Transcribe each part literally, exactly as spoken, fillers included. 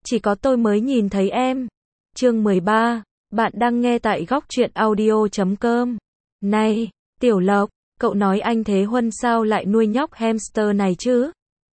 Chỉ có tôi mới nhìn thấy em. Chương mười ba, bạn đang nghe tại góc truyện audio chấm com. Này, Tiểu Lộc, cậu nói anh Thế Huân sao lại nuôi nhóc hamster này chứ?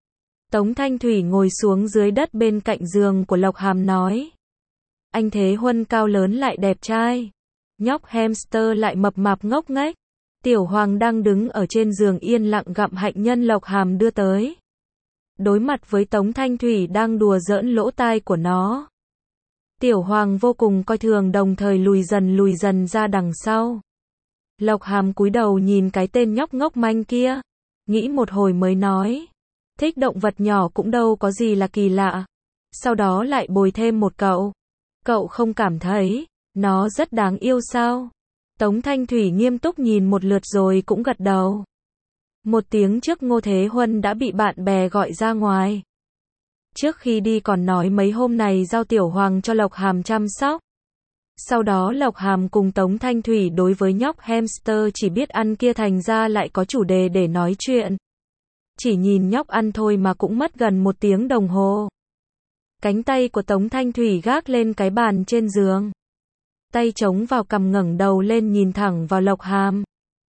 Tống Thanh Thủy ngồi xuống dưới đất bên cạnh giường của Lộc Hàm nói. Anh Thế Huân cao lớn lại đẹp trai. Nhóc hamster lại mập mạp ngốc nghếch. Tiểu Hoàng đang đứng ở trên giường yên lặng gặm hạnh nhân Lộc Hàm đưa tới. Đối mặt với Tống Thanh Thủy đang đùa giỡn lỗ tai của nó. Tiểu Hoàng vô cùng coi thường đồng thời lùi dần lùi dần ra đằng sau. Lộc Hàm cúi đầu nhìn cái tên nhóc ngốc manh kia. Nghĩ một hồi mới nói. Thích động vật nhỏ cũng đâu có gì là kỳ lạ. Sau đó lại bồi thêm một cậu. Cậu không cảm thấy nó rất đáng yêu sao? Tống Thanh Thủy nghiêm túc nhìn một lượt rồi cũng gật đầu. Một tiếng trước Ngô Thế Huân đã bị bạn bè gọi ra ngoài. Trước khi đi còn nói mấy hôm này giao Tiểu Hoàng cho Lộc Hàm chăm sóc. Sau đó Lộc Hàm cùng Tống Thanh Thủy đối với nhóc hamster chỉ biết ăn kia thành ra lại có chủ đề để nói chuyện. Chỉ nhìn nhóc ăn thôi mà cũng mất gần một tiếng đồng hồ. Cánh tay của Tống Thanh Thủy gác lên cái bàn trên giường. Tay chống vào cằm ngẩng đầu lên nhìn thẳng vào Lộc Hàm.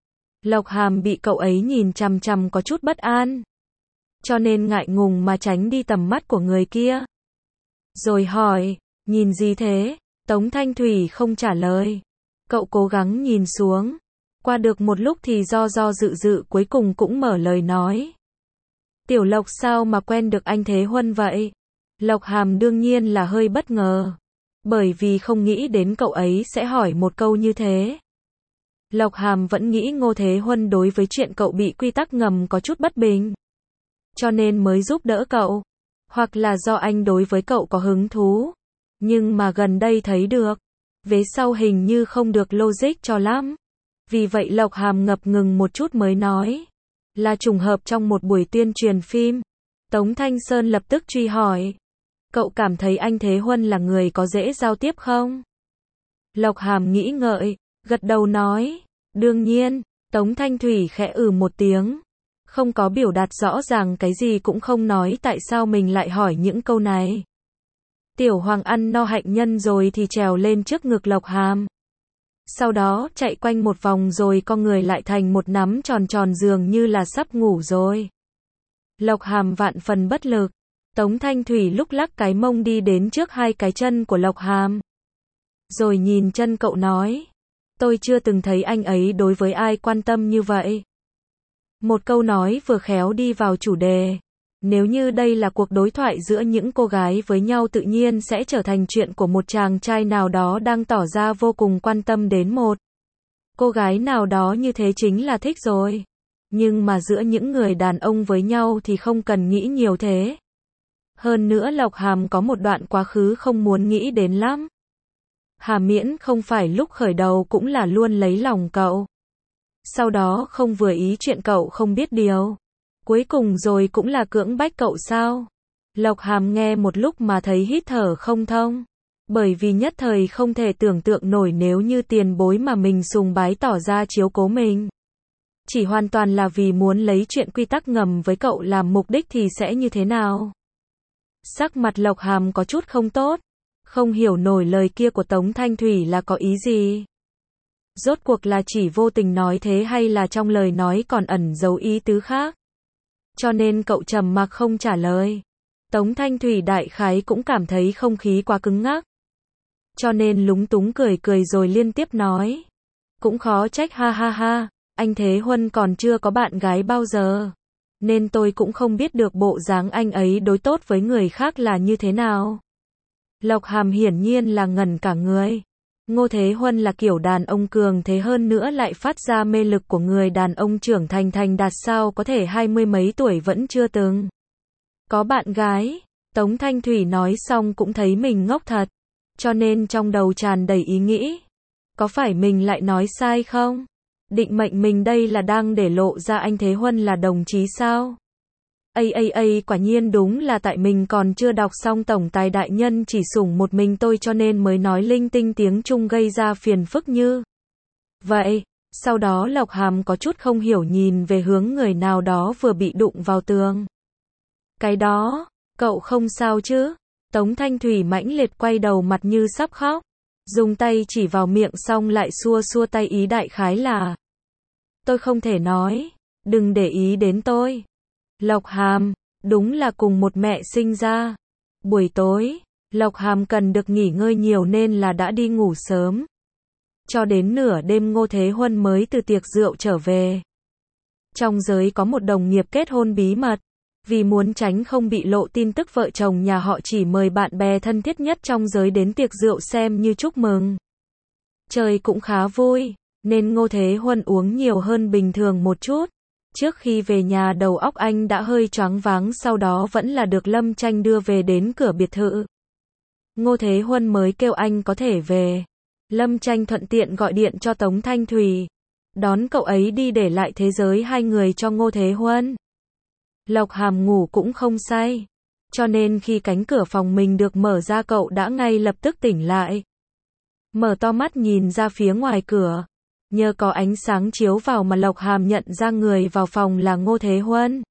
Lộc Hàm bị cậu ấy nhìn chằm chằm có chút bất an. Cho nên ngại ngùng mà tránh đi tầm mắt của người kia. Rồi hỏi, nhìn gì thế? Tống Thanh Thủy không trả lời. Cậu cố gắng nhìn xuống. Qua được một lúc thì do do dự dự cuối cùng cũng mở lời nói. Tiểu Lộc sao mà quen được anh Thế Huân vậy? Lộc Hàm đương nhiên là hơi bất ngờ. Bởi vì không nghĩ đến cậu ấy sẽ hỏi một câu như thế. Lộc Hàm vẫn nghĩ Ngô Thế Huân đối với chuyện cậu bị quy tắc ngầm có chút bất bình. Cho nên mới giúp đỡ cậu. Hoặc là do anh đối với cậu có hứng thú. Nhưng mà gần đây thấy được. Vế sau hình như không được logic cho lắm. Vì vậy Lộc Hàm ngập ngừng một chút mới nói. Là trùng hợp trong một buổi tuyên truyền phim. Tống Thanh Sơn lập tức truy hỏi. Cậu cảm thấy anh Thế Huân là người có dễ giao tiếp không? Lộc Hàm nghĩ ngợi, gật đầu nói. Đương nhiên. Tống Thanh Thủy khẽ ừ một tiếng. Không có biểu đạt rõ ràng cái gì cũng không nói tại sao mình lại hỏi những câu này. Tiểu Hoàng ăn no hạnh nhân rồi thì trèo lên trước ngực Lộc Hàm. Sau đó chạy quanh một vòng rồi con người lại thành một nắm tròn tròn dường như là sắp ngủ rồi. Lộc Hàm vạn phần bất lực. Tống Thanh Thủy lúc lắc cái mông đi đến trước hai cái chân của Lộc Hàm. Rồi nhìn chân cậu nói. Tôi chưa từng thấy anh ấy đối với ai quan tâm như vậy. Một câu nói vừa khéo đi vào chủ đề. Nếu như đây là cuộc đối thoại giữa những cô gái với nhau tự nhiên sẽ trở thành chuyện của một chàng trai nào đó đang tỏ ra vô cùng quan tâm đến một cô gái nào đó như thế chính là thích rồi. Nhưng mà giữa những người đàn ông với nhau thì không cần nghĩ nhiều thế. Hơn nữa Lộc Hàm có một đoạn quá khứ không muốn nghĩ đến lắm. Hà Miễn không phải lúc khởi đầu cũng là luôn lấy lòng cậu. Sau đó không vừa ý chuyện cậu không biết điều. Cuối cùng rồi cũng là cưỡng bách cậu sao? Lộc Hàm nghe một lúc mà thấy hít thở không thông. Bởi vì nhất thời không thể tưởng tượng nổi nếu như tiền bối mà mình sùng bái tỏ ra chiếu cố mình. Chỉ hoàn toàn là vì muốn lấy chuyện quy tắc ngầm với cậu làm mục đích thì sẽ như thế nào? Sắc mặt Lộc Hàm có chút không tốt. Không hiểu nổi lời kia của Tống Thanh Thủy là có ý gì? Rốt cuộc là chỉ vô tình nói thế hay là trong lời nói còn ẩn giấu ý tứ khác? Cho nên cậu trầm mặc không trả lời. Tống Thanh Thủy đại khái cũng cảm thấy không khí quá cứng ngắc. Cho nên lúng túng cười cười rồi liên tiếp nói. Cũng khó trách ha ha ha, anh Thế Huân còn chưa có bạn gái bao giờ. Nên tôi cũng không biết được bộ dáng anh ấy đối tốt với người khác là như thế nào. Lộc Hàm hiển nhiên là ngẩn cả người. Ngô Thế Huân là kiểu đàn ông cường thế hơn nữa lại phát ra mê lực của người đàn ông trưởng thành thành đạt sao có thể hai mươi mấy tuổi vẫn chưa từng có bạn gái. Tống Thanh Thủy nói xong cũng thấy mình ngốc thật. Cho nên trong đầu tràn đầy ý nghĩ. Có phải mình lại nói sai không? Định mệnh mình đây là đang để lộ ra anh Thế Huân là đồng chí sao? Ây ây ây quả nhiên đúng là tại mình còn chưa đọc xong tổng tài đại nhân chỉ sủng một mình tôi cho nên mới nói linh tinh tiếng Trung gây ra phiền phức như vậy. Sau đó Lộc Hàm có chút không hiểu nhìn về hướng người nào đó vừa bị đụng vào tường. Cái đó, cậu không sao chứ? Tống Thanh Thủy mãnh liệt quay đầu mặt như sắp khóc. Dùng tay chỉ vào miệng xong lại xua xua tay ý đại khái là. Tôi không thể nói. Đừng để ý đến tôi. Lộc Hàm, đúng là cùng một mẹ sinh ra. Buổi tối, Lộc Hàm cần được nghỉ ngơi nhiều nên là đã đi ngủ sớm. Cho đến nửa đêm Ngô Thế Huân mới từ tiệc rượu trở về. Trong giới có một đồng nghiệp kết hôn bí mật. Vì muốn tránh không bị lộ tin tức vợ chồng nhà họ chỉ mời bạn bè thân thiết nhất trong giới đến tiệc rượu xem như chúc mừng. Trời cũng khá vui, nên Ngô Thế Huân uống nhiều hơn bình thường một chút. Trước khi về nhà đầu óc anh đã hơi choáng váng, sau đó vẫn là được Lâm Tranh đưa về đến cửa biệt thự. Ngô Thế Huân mới kêu anh có thể về. Lâm Tranh thuận tiện gọi điện cho Tống Thanh Thủy. Đón cậu ấy đi để lại thế giới hai người cho Ngô Thế Huân. Lộc Hàm ngủ cũng không say. Cho nên khi cánh cửa phòng mình được mở ra cậu đã ngay lập tức tỉnh lại. Mở to mắt nhìn ra phía ngoài cửa. Nhờ có ánh sáng chiếu vào mà Lộc Hàm nhận ra người vào phòng là Ngô Thế Huân.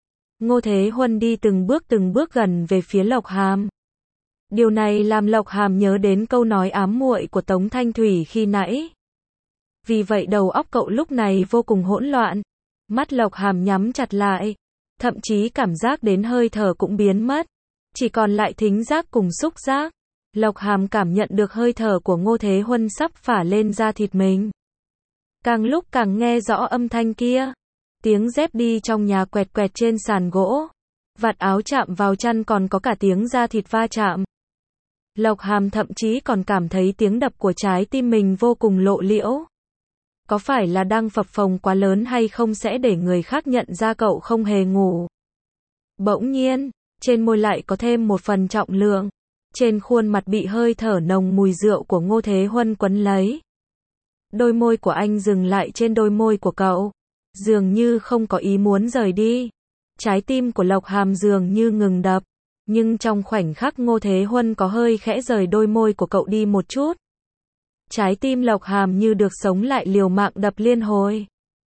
Ngô Thế Huân đi từng bước từng bước gần về phía Lộc Hàm. Điều này làm Lộc Hàm nhớ đến câu nói ám muội của Tống Thanh Thủy khi nãy. Vì vậy đầu óc cậu lúc này vô cùng hỗn loạn. Mắt Lộc Hàm nhắm chặt lại. Thậm chí cảm giác đến hơi thở cũng biến mất. Chỉ còn lại thính giác cùng xúc giác. Lộc Hàm cảm nhận được hơi thở của Ngô Thế Huân sắp phả lên da thịt mình. Càng lúc càng nghe rõ âm thanh kia. Tiếng dép đi trong nhà quẹt quẹt trên sàn gỗ. Vạt áo chạm vào chăn, còn có cả tiếng da thịt va chạm. Lộc Hàm thậm chí còn cảm thấy tiếng đập của trái tim mình vô cùng lộ liễu. Có phải là đang phập phồng quá lớn hay không sẽ để người khác nhận ra cậu không hề ngủ. Bỗng nhiên, trên môi lại có thêm một phần trọng lượng. Trên khuôn mặt bị hơi thở nồng mùi rượu của Ngô Thế Huân quấn lấy. Đôi môi của anh dừng lại trên đôi môi của cậu. Dường như không có ý muốn rời đi. Trái tim của Lộc Hàm dường như ngừng đập. Nhưng trong khoảnh khắc Ngô Thế Huân có hơi khẽ rời đôi môi của cậu đi một chút. Trái tim Lộc Hàm như được sống lại, liều mạng đập liên hồi.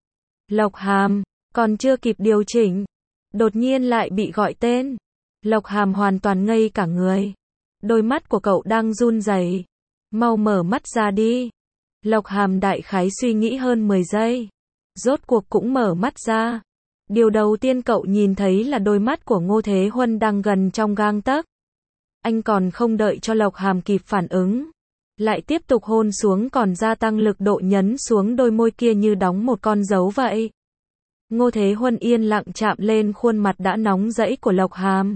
Lộc Hàm, còn chưa kịp điều chỉnh. Đột nhiên lại bị gọi tên. Lộc Hàm hoàn toàn ngây cả người. Đôi mắt của cậu đang run rẩy. Mau mở mắt ra đi. Lộc Hàm đại khái suy nghĩ hơn mười giây. Rốt cuộc cũng mở mắt ra. Điều đầu tiên cậu nhìn thấy là đôi mắt của Ngô Thế Huân đang gần trong gang tấc. Anh còn không đợi cho Lộc Hàm kịp phản ứng. Lại tiếp tục hôn xuống, còn gia tăng lực độ nhấn xuống đôi môi kia như đóng một con dấu vậy. Ngô Thế Huân yên lặng chạm lên khuôn mặt đã nóng rẫy của Lộc Hàm.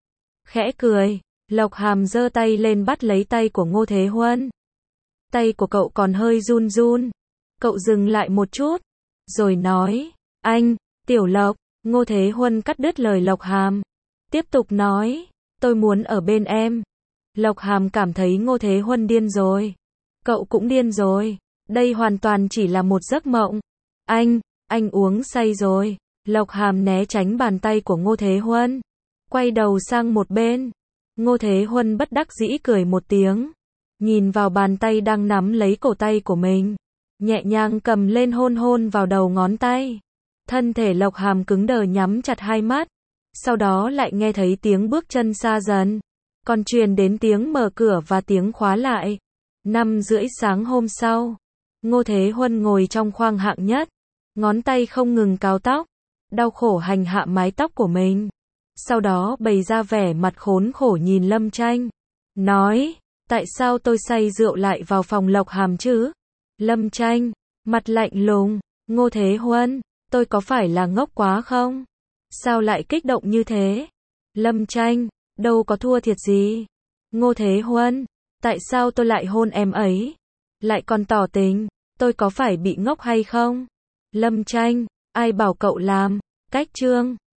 Khẽ cười, Lộc Hàm giơ tay lên bắt lấy tay của Ngô Thế Huân. Tay của cậu còn hơi run run. Cậu dừng lại một chút, rồi nói, anh, Tiểu Lộc. Ngô Thế Huân cắt đứt lời Lộc Hàm. Tiếp tục nói, tôi muốn ở bên em. Lộc Hàm cảm thấy Ngô Thế Huân điên rồi. Cậu cũng điên rồi. Đây hoàn toàn chỉ là một giấc mộng. Anh, anh uống say rồi. Lộc Hàm né tránh bàn tay của Ngô Thế Huân. Quay đầu sang một bên. Ngô Thế Huân bất đắc dĩ cười một tiếng. Nhìn vào bàn tay đang nắm lấy cổ tay của mình. Nhẹ nhàng cầm lên hôn hôn vào đầu ngón tay. Thân thể Lộc Hàm cứng đờ nhắm chặt hai mắt. Sau đó lại nghe thấy tiếng bước chân xa dần. Còn truyền đến tiếng mở cửa và tiếng khóa lại. Năm rưỡi sáng hôm sau, Ngô Thế Huân ngồi trong khoang hạng nhất. Ngón tay không ngừng cào tóc. Đau khổ hành hạ mái tóc của mình. Sau đó bày ra vẻ mặt khốn khổ nhìn Lâm Tranh. Nói, tại sao tôi say rượu lại vào phòng Lộc Hàm chứ? Lâm Tranh, mặt lạnh lùng. Ngô Thế Huân, tôi có phải là ngốc quá không? Sao lại kích động như thế? Lâm Tranh, đâu có thua thiệt gì. Ngô Thế Huân, tại sao tôi lại hôn em ấy? Lại còn tỏ tình, tôi có phải bị ngốc hay không? Lâm Tranh, ai bảo cậu làm? Cách chương